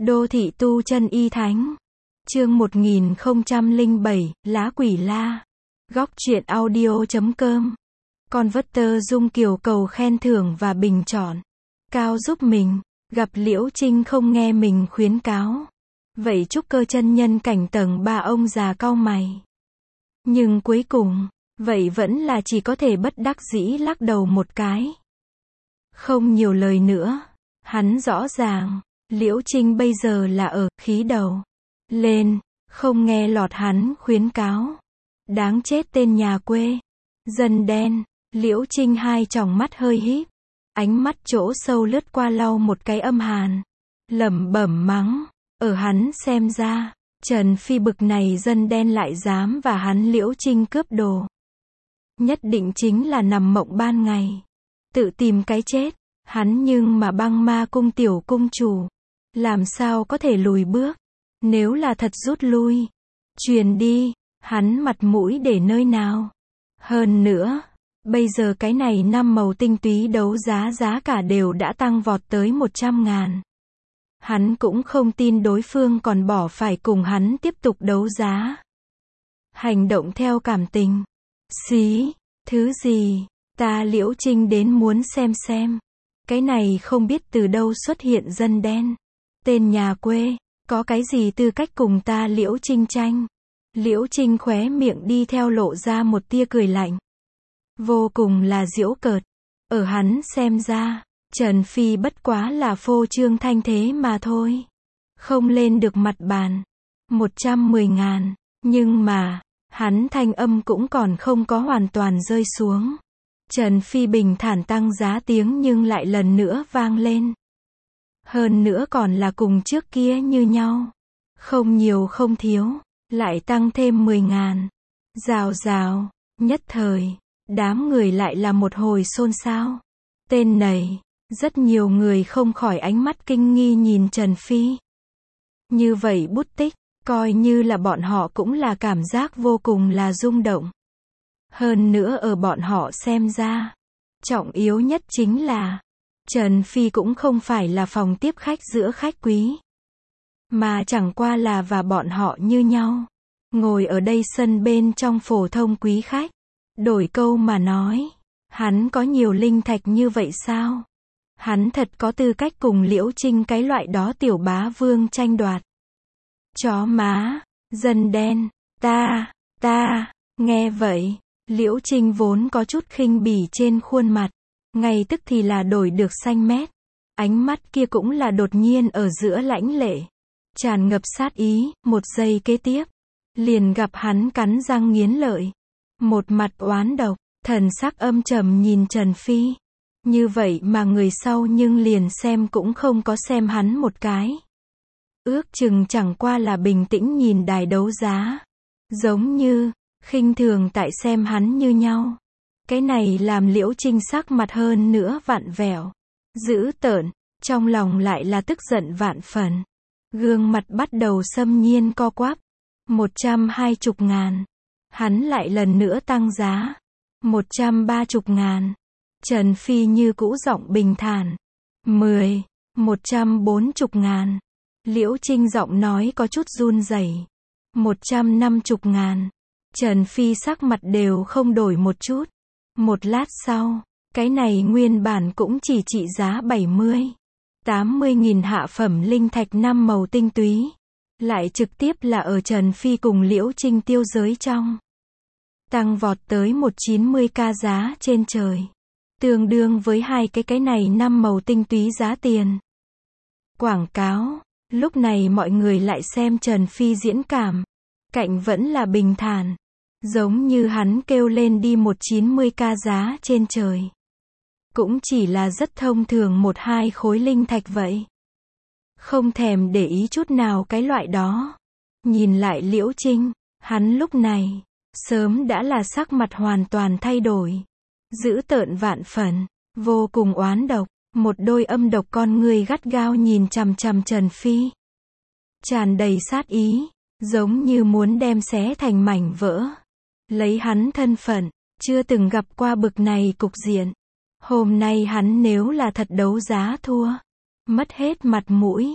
Đô thị tu chân y thánh. Chương 1007, Lá Quỷ La. Góc truyện audio.com. Converter Dung Kiều cầu khen thưởng và bình chọn. Cao giúp mình. Gặp Liễu Trinh không nghe mình khuyến cáo. Vậy trúc cơ chân nhân cảnh tầng 3 ông già cau mày. Nhưng cuối cùng, vậy vẫn là chỉ có thể bất đắc dĩ lắc đầu một cái. Không nhiều lời nữa. Hắn rõ ràng, Liễu Trinh bây giờ là ở khí đầu lên, không nghe lọt hắn khuyến cáo. Đáng chết tên nhà quê. Dân đen. Liễu Trinh hai tròng mắt hơi híp. Ánh mắt chỗ sâu lướt qua lau một cái âm hàn. Lẩm bẩm mắng. Ở hắn xem ra, Trần Phi bực này dân đen lại dám và hắn Liễu Trinh cướp đồ. Nhất định chính là nằm mộng ban ngày. Tự tìm cái chết. Hắn nhưng mà Băng Ma cung tiểu cung chủ. Làm sao có thể lùi bước. Nếu là thật rút lui. Truyền đi. Hắn mặt mũi để nơi nào. Hơn nữa. Bây giờ cái này 5 màu tinh túy đấu giá cả đều đã tăng vọt tới 100.000. Hắn cũng không tin đối phương còn bỏ phải cùng hắn tiếp tục đấu giá. Hành động theo cảm tình. Xí. Thứ gì. Ta Liễu Trinh đến muốn xem. Cái này không biết từ đâu xuất hiện dân đen. Tên nhà quê. Có cái gì tư cách cùng ta Liễu Trinh tranh. Liễu Trinh khóe miệng đi theo lộ ra một tia cười lạnh. Vô cùng là giễu cợt. Ở hắn xem ra, Trần Phi bất quá là phô trương thanh thế mà thôi. Không lên được mặt bàn. 110.000. Nhưng mà, hắn thanh âm cũng còn không có hoàn toàn rơi xuống. Trần Phi bình thản tăng giá tiếng nhưng lại lần nữa vang lên. Hơn nữa còn là cùng trước kia như nhau. Không nhiều không thiếu. Lại tăng thêm 10.000. Rào. Nhất thời. Đám người lại là một hồi xôn xao. Tên này. Rất nhiều người không khỏi ánh mắt kinh nghi nhìn Trần Phi. Như vậy bút tích. Coi như là bọn họ cũng là cảm giác vô cùng là rung động. Hơn nữa ở bọn họ xem ra. Trọng yếu nhất chính là. Trần Phi cũng không phải là phòng tiếp khách giữa khách quý. Mà chẳng qua là và bọn họ như nhau. Ngồi ở đây sân bên trong phổ thông quý khách. Đổi câu mà nói. Hắn có nhiều linh thạch như vậy sao? Hắn thật có tư cách cùng Liễu Trinh cái loại đó tiểu bá vương tranh đoạt. Chó má. Dân đen. Ta. Nghe vậy. Liễu Trinh vốn có chút khinh bỉ trên khuôn mặt. Ngay tức thì là đổi được xanh mét. Ánh mắt kia cũng là đột nhiên ở giữa lãnh lệ. Tràn ngập sát ý. Một giây kế tiếp. Liền gặp hắn cắn răng nghiến lợi. Một mặt oán độc. Thần sắc âm trầm nhìn Trần Phi. Như vậy mà người sau nhưng liền xem cũng không có xem hắn một cái. Ước chừng chẳng qua là bình tĩnh nhìn đài đấu giá. Giống như, khinh thường tại xem hắn như nhau. Cái này làm Liễu Trinh sắc mặt hơn nữa vặn vẹo. Dữ tợn, trong lòng lại là tức giận vạn phần. Gương mặt bắt đầu xâm nhiên co quắp. 120.000. Hắn lại lần nữa tăng giá. 130.000. Trần Phi như cũ giọng bình thản. 140.000. Liễu Trinh giọng nói có chút run rẩy. 150.000. Trần Phi sắc mặt đều không đổi một chút. Một lát sau, cái này nguyên bản cũng chỉ trị giá 80.000 hạ phẩm linh thạch 5 màu tinh túy. Lại trực tiếp là ở Trần Phi cùng Liễu Trinh tiêu giới trong. Tăng vọt tới 190k giá trên trời. Tương đương với hai cái này 5 màu tinh túy giá tiền. Quảng cáo. Lúc này mọi người lại xem Trần Phi diễn cảm. Cạnh vẫn là bình thản. Giống như hắn kêu lên đi 190k giá trên trời. Cũng chỉ là rất thông thường 1-2 khối linh thạch vậy. Không thèm để ý chút nào cái loại đó. Nhìn lại Liễu Trinh. Hắn lúc này. Sớm đã là sắc mặt hoàn toàn thay đổi. Dữ tợn vạn phần. Vô cùng oán độc. Một đôi âm độc con người gắt gao nhìn chằm chằm Trần Phi. Tràn đầy sát ý. Giống như muốn đem xé thành mảnh vỡ. Lấy hắn thân phận. Chưa từng gặp qua bực này cục diện. Hôm nay hắn nếu là thật đấu giá thua. Mất hết mặt mũi.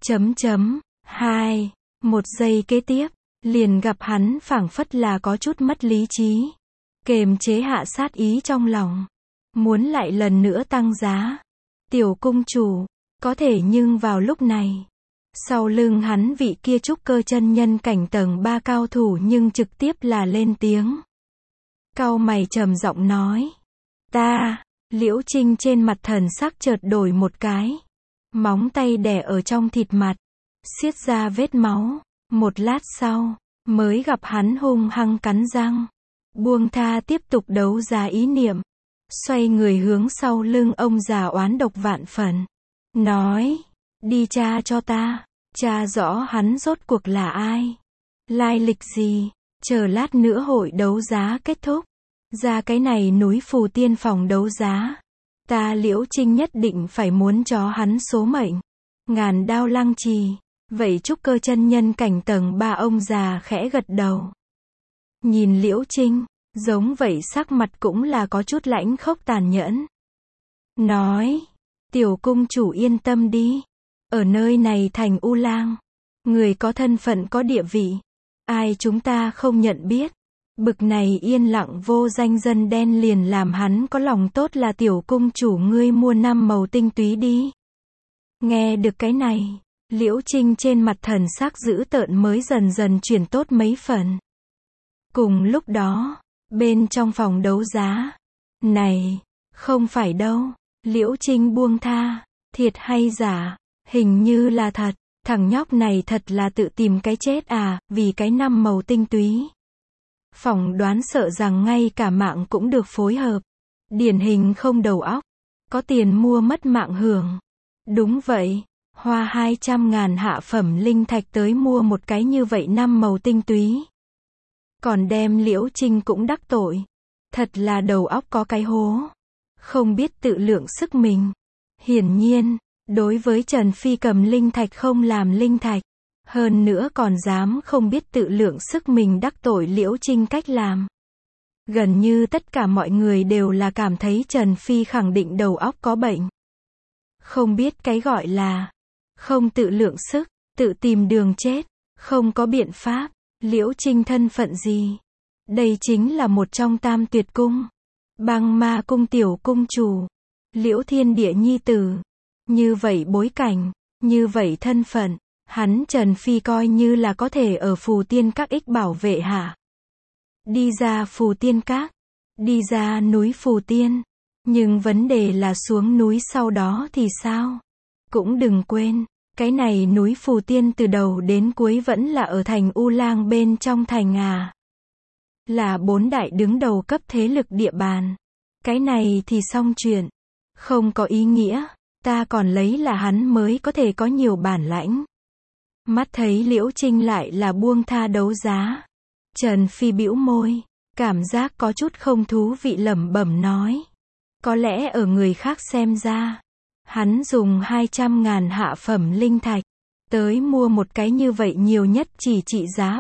2. Một giây kế tiếp, liền gặp hắn phảng phất là có chút mất lý trí, kềm chế hạ sát ý trong lòng, muốn lại lần nữa tăng giá. Tiểu cung chủ, có thể nhưng vào lúc này, sau lưng hắn vị kia trúc cơ chân nhân cảnh tầng 3 cao thủ nhưng trực tiếp là lên tiếng. Cau mày trầm giọng nói, ta, Liễu Trinh trên mặt thần sắc chợt đổi một cái, móng tay đè ở trong thịt mặt, xiết ra vết máu, một lát sau, mới gặp hắn hung hăng cắn răng, buông tha tiếp tục đấu giá ý niệm, xoay người hướng sau lưng ông già oán độc vạn phần, nói, đi tra cho ta, tra rõ hắn rốt cuộc là ai, lai lịch gì, chờ lát nữa hội đấu giá kết thúc, ra cái này núi Phù Tiên phòng đấu giá, ta Liễu Trinh nhất định phải muốn cho hắn số mệnh, ngàn đao lăng trì. Vậy trúc cơ chân nhân cảnh tầng 3 ông già khẽ gật đầu. Nhìn Liễu Trinh, giống vậy sắc mặt cũng là có chút lãnh khốc tàn nhẫn. Nói, tiểu cung chủ yên tâm đi. Ở nơi này thành U Lang, người có thân phận có địa vị, ai chúng ta không nhận biết. Bực này yên lặng vô danh dân đen liền làm hắn có lòng tốt là tiểu cung chủ ngươi mua 5 màu tinh túy đi. Nghe được cái này, Liễu Trinh trên mặt thần sắc dữ tợn mới dần dần chuyển tốt mấy phần. Cùng lúc đó, bên trong phòng đấu giá, này, không phải đâu, Liễu Trinh buông tha, thiệt hay giả, hình như là thật, thằng nhóc này thật là tự tìm cái chết à, vì cái 5 màu tinh túy. Phỏng đoán sợ rằng ngay cả mạng cũng được phối hợp, điển hình không đầu óc, có tiền mua mất mạng hưởng. Đúng vậy. Hoa 200.000 hạ phẩm linh thạch tới mua một cái như vậy 5 màu tinh túy. Còn đem Liễu Trinh cũng đắc tội. Thật là đầu óc có cái hố. Không biết tự lượng sức mình. Hiển nhiên, đối với Trần Phi cầm linh thạch không làm linh thạch. Hơn nữa còn dám không biết tự lượng sức mình đắc tội Liễu Trinh cách làm. Gần như tất cả mọi người đều là cảm thấy Trần Phi khẳng định đầu óc có bệnh. Không biết cái gọi là không tự lượng sức, tự tìm đường chết, không có biện pháp, Liễu Trinh thân phận gì? Đây chính là một trong tam tuyệt cung, Băng Ma cung tiểu cung chủ, Liễu Thiên Địa nhi tử. Như vậy bối cảnh, như vậy thân phận, hắn Trần Phi coi như là có thể ở Phù Tiên Các ích bảo vệ hạ. Đi ra Phù Tiên Các, đi ra núi Phù Tiên, nhưng vấn đề là xuống núi sau đó thì sao? Cũng đừng quên, cái này núi Phù Tiên từ đầu đến cuối vẫn là ở thành U Lang bên trong thành à. Là 4 đại đứng đầu cấp thế lực địa bàn. Cái này thì xong chuyện. Không có ý nghĩa, ta còn lấy là hắn mới có thể có nhiều bản lãnh. Mắt thấy Liễu Trinh lại là buông tha đấu giá. Trần Phi bĩu môi, cảm giác có chút không thú vị lẩm bẩm nói. Có lẽ ở người khác xem ra, hắn dùng 200.000 hạ phẩm linh thạch, tới mua một cái như vậy nhiều nhất chỉ trị giá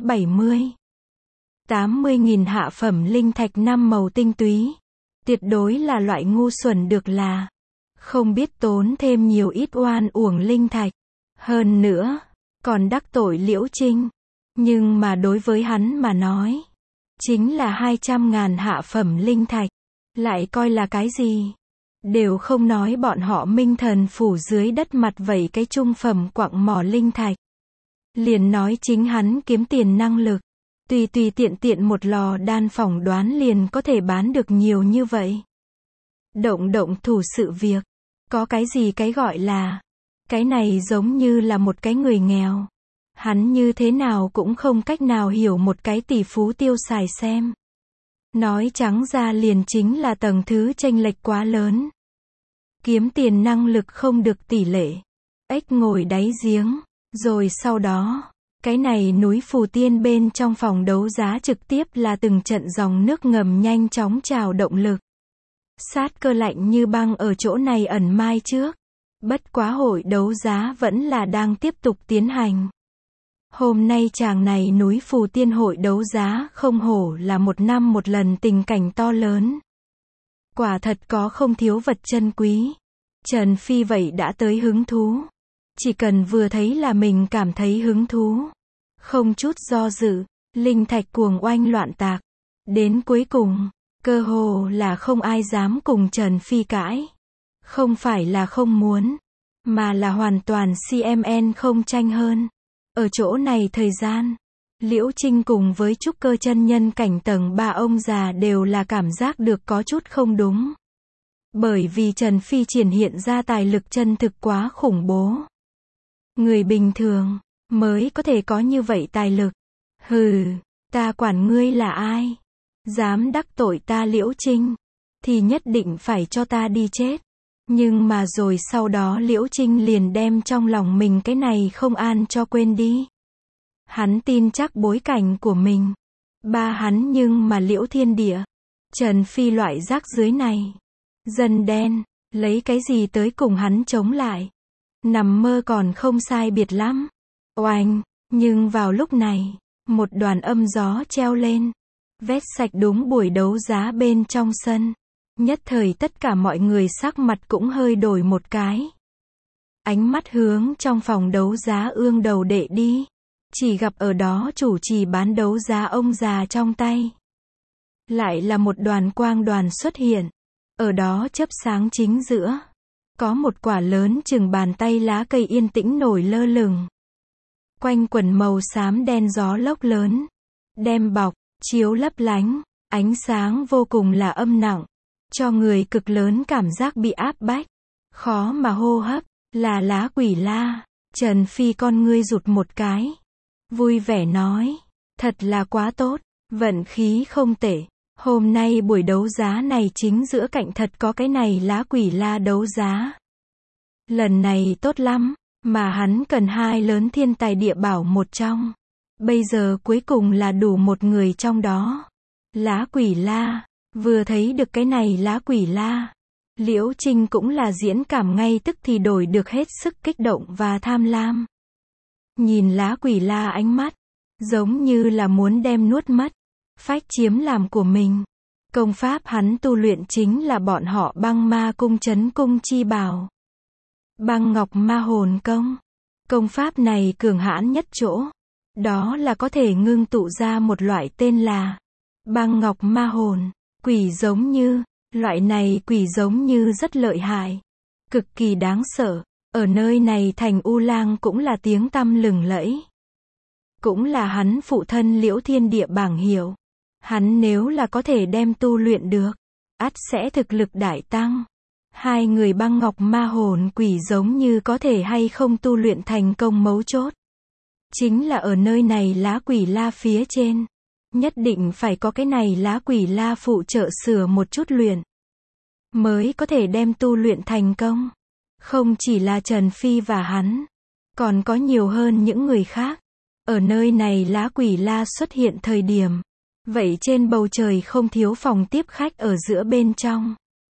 80.000 hạ phẩm linh thạch 5 màu tinh túy. Tuyệt đối là loại ngu xuẩn được là, không biết tốn thêm nhiều ít oan uổng linh thạch. Hơn nữa, còn đắc tội Liễu Trinh. Nhưng mà đối với hắn mà nói, chính là 200.000 hạ phẩm linh thạch, lại coi là cái gì? Đều không nói bọn họ Minh Thần phủ dưới đất mặt vẩy cái trung phẩm quặng mỏ linh thạch. Liền nói chính hắn kiếm tiền năng lực, tùy tiện một lò đan phỏng đoán liền có thể bán được nhiều như vậy. Động thủ sự việc, có cái gì cái gọi là, cái này giống như là một cái người nghèo. Hắn như thế nào cũng không cách nào hiểu một cái tỷ phú tiêu xài xem. Nói trắng ra liền chính là tầng thứ chênh lệch quá lớn. Kiếm tiền năng lực không được tỷ lệ. Ếch ngồi đáy giếng. Rồi sau đó, cái này núi Phù Tiên bên trong phòng đấu giá trực tiếp là từng trận dòng nước ngầm nhanh chóng trào động lực. Sát cơ lạnh như băng ở chỗ này ẩn mai trước. Bất quá hội đấu giá vẫn là đang tiếp tục tiến hành. Hôm nay chàng này núi Phù Tiên hội đấu giá không hổ là một năm một lần tình cảnh to lớn. Quả thật có không thiếu vật chân quý. Trần Phi vậy đã tới hứng thú. Chỉ cần vừa thấy là mình cảm thấy hứng thú. Không chút do dự, linh thạch cuồng oanh loạn tạc. Đến cuối cùng, cơ hồ là không ai dám cùng Trần Phi cãi. Không phải là không muốn, mà là hoàn toàn CMN không tranh hơn. Ở chỗ này thời gian, Liễu Trinh cùng với trúc cơ chân nhân cảnh tầng 3 ông già đều là cảm giác được có chút không đúng. Bởi vì Trần Phi triển hiện ra tài lực chân thực quá khủng bố. Người bình thường mới có thể có như vậy tài lực. Hừ, ta quản ngươi là ai? Dám đắc tội ta Liễu Trinh, thì nhất định phải cho ta đi chết. Nhưng mà rồi sau đó Liễu Trinh liền đem trong lòng mình cái này không an cho quên đi. Hắn tin chắc bối cảnh của mình. Ba hắn nhưng mà Liễu Thiên Địa, Trần Phi loại rác dưới này. Dân đen, lấy cái gì tới cùng hắn chống lại. Nằm mơ còn không sai biệt lắm. Oanh, nhưng vào lúc này, một đoàn âm gió treo lên. Vét sạch đúng buổi đấu giá bên trong sân. Nhất thời tất cả mọi người sắc mặt cũng hơi đổi một cái. Ánh mắt hướng trong phòng đấu giá ương đầu đệ đi. Chỉ gặp ở đó chủ trì bán đấu giá ông già trong tay. Lại là một đoàn quang đoàn xuất hiện. Ở đó chớp sáng chính giữa. Có một quả lớn chừng bàn tay lá cây yên tĩnh nổi lơ lửng. Quanh quần màu xám đen gió lốc lớn. Đem bọc, chiếu lấp lánh. Ánh sáng vô cùng là âm nặng. Cho người cực lớn cảm giác bị áp bách. Khó mà hô hấp. Là lá quỷ la. Trần Phi con ngươi rụt một cái. Vui vẻ nói. Thật là quá tốt. Vận khí không tệ. Hôm nay buổi đấu giá này chính giữa cạnh thật có cái này lá quỷ la đấu giá. Lần này tốt lắm. Mà hắn cần hai lớn thiên tài địa bảo một trong. Bây giờ cuối cùng là đủ một người trong đó. Lá quỷ la. Vừa thấy được cái này lá quỷ la. Liễu Trinh cũng là diễn cảm ngay tức thì đổi được hết sức kích động và tham lam. Nhìn lá quỷ la ánh mắt. Giống như là muốn đem nuốt mất. Phách chiếm làm của mình. Công pháp hắn tu luyện chính là bọn họ băng ma cung trấn cung chi bảo. Băng ngọc ma hồn công. Công pháp này cường hãn nhất chỗ. Đó là có thể ngưng tụ ra một loại tên là băng ngọc ma hồn. Quỷ giống như. Loại này quỷ giống như rất lợi hại. Cực kỳ đáng sợ. Ở nơi này thành U Lang cũng là tiếng tăm lừng lẫy. Cũng là hắn phụ thân Liễu Thiên Địa bảng hiệu. Hắn nếu là có thể đem tu luyện được, ắt sẽ thực lực đại tăng. Hai người băng ngọc ma hồn quỷ giống như có thể hay không tu luyện thành công mấu chốt. Chính là ở nơi này lá quỷ la phía trên. Nhất định phải có cái này lá quỷ la phụ trợ sửa một chút luyện. Mới có thể đem tu luyện thành công. Không chỉ là Trần Phi và hắn. Còn có nhiều hơn những người khác. Ở nơi này lá quỷ la xuất hiện thời điểm. Vậy trên bầu trời không thiếu phòng tiếp khách ở giữa bên trong.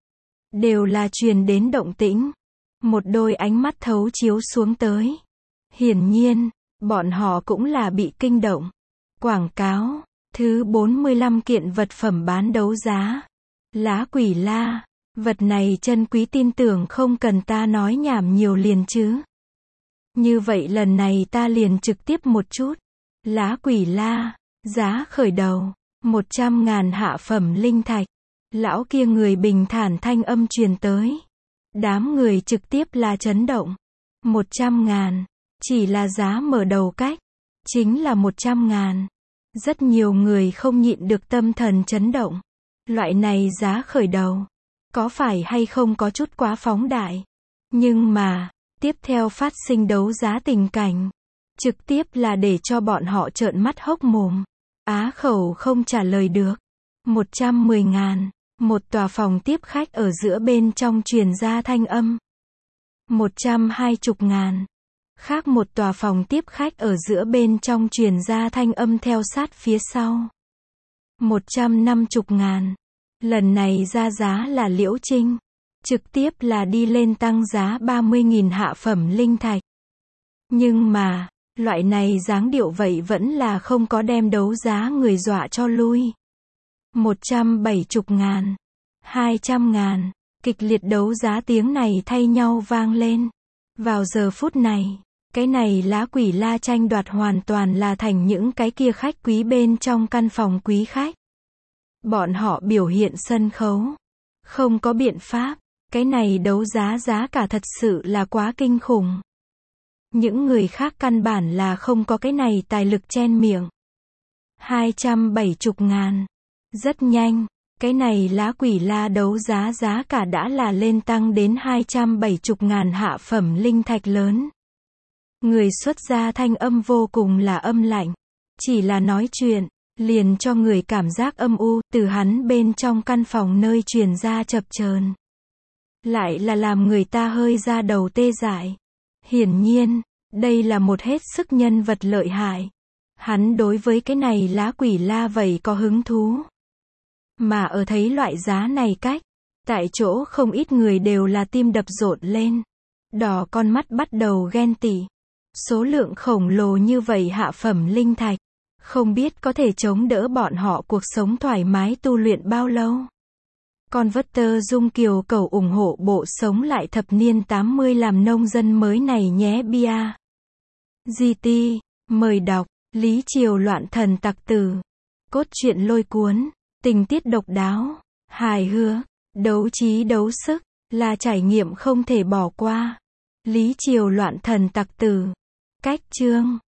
Đều là truyền đến động tĩnh. Một đôi ánh mắt thấu chiếu xuống tới. Hiển nhiên, bọn họ cũng là bị kinh động. Quảng cáo. Thứ 45 kiện vật phẩm bán đấu giá. Lá quỷ la. Vật này chân quý tin tưởng không cần ta nói nhảm nhiều liền chứ. Như vậy lần này ta liền trực tiếp một chút. Lá quỷ la. Giá khởi đầu. 100.000 hạ phẩm linh thạch. Lão kia người bình thản thanh âm truyền tới. Đám người trực tiếp là chấn động. 100.000. Chỉ là giá mở đầu cách. Chính là 100.000. Rất nhiều người không nhịn được tâm thần chấn động. Loại này giá khởi đầu. Có phải hay không có chút quá phóng đại. Nhưng mà, tiếp theo phát sinh đấu giá tình cảnh. Trực tiếp là để cho bọn họ trợn mắt hốc mồm. Á khẩu không trả lời được. 110.000. Một tòa phòng tiếp khách ở giữa bên trong truyền ra thanh âm. 120.000. Khác một tòa phòng tiếp khách ở giữa bên trong truyền ra thanh âm theo sát phía sau. 150.000. Lần này ra giá là Liễu Trinh. Trực tiếp là đi lên tăng giá 30.000 hạ phẩm linh thạch. Nhưng mà, loại này dáng điệu vậy vẫn là không có đem đấu giá người dọa cho lui. 170.000. 200.000. Kịch liệt đấu giá tiếng này thay nhau vang lên. Vào giờ phút này, cái này lá quỷ la tranh đoạt hoàn toàn là thành những cái kia khách quý bên trong căn phòng quý khách. Bọn họ biểu hiện sân khấu. Không có biện pháp, cái này đấu giá giá cả thật sự là quá kinh khủng. Những người khác căn bản là không có cái này tài lực chen miệng. 270.000. Rất nhanh, cái này lá quỷ la đấu giá giá cả đã là lên tăng đến 270.000 hạ phẩm linh thạch lớn. Người xuất gia thanh âm vô cùng là âm lạnh. Chỉ là nói chuyện, liền cho người cảm giác âm u, từ hắn bên trong căn phòng nơi truyền ra chập chờn. Lại là làm người ta hơi ra đầu tê dại. Hiển nhiên, đây là một hết sức nhân vật lợi hại. Hắn đối với cái này lá quỷ la vậy có hứng thú. Mà ở thấy loại giá này cách, tại chỗ không ít người đều là tim đập rộn lên. Đỏ con mắt bắt đầu ghen tị. Số lượng khổng lồ như vậy hạ phẩm linh thạch, không biết có thể chống đỡ bọn họ cuộc sống thoải mái tu luyện bao lâu. Converter Dung Kiều cầu ủng hộ bộ sống lại thập niên 80 làm nông dân mới này nhé bia. GT, mời đọc, Lý Triều loạn thần tặc tử. Cốt truyện lôi cuốn, tình tiết độc đáo, hài hước, đấu trí đấu sức, là trải nghiệm không thể bỏ qua. Lý Triều loạn thần tặc tử. Cách chương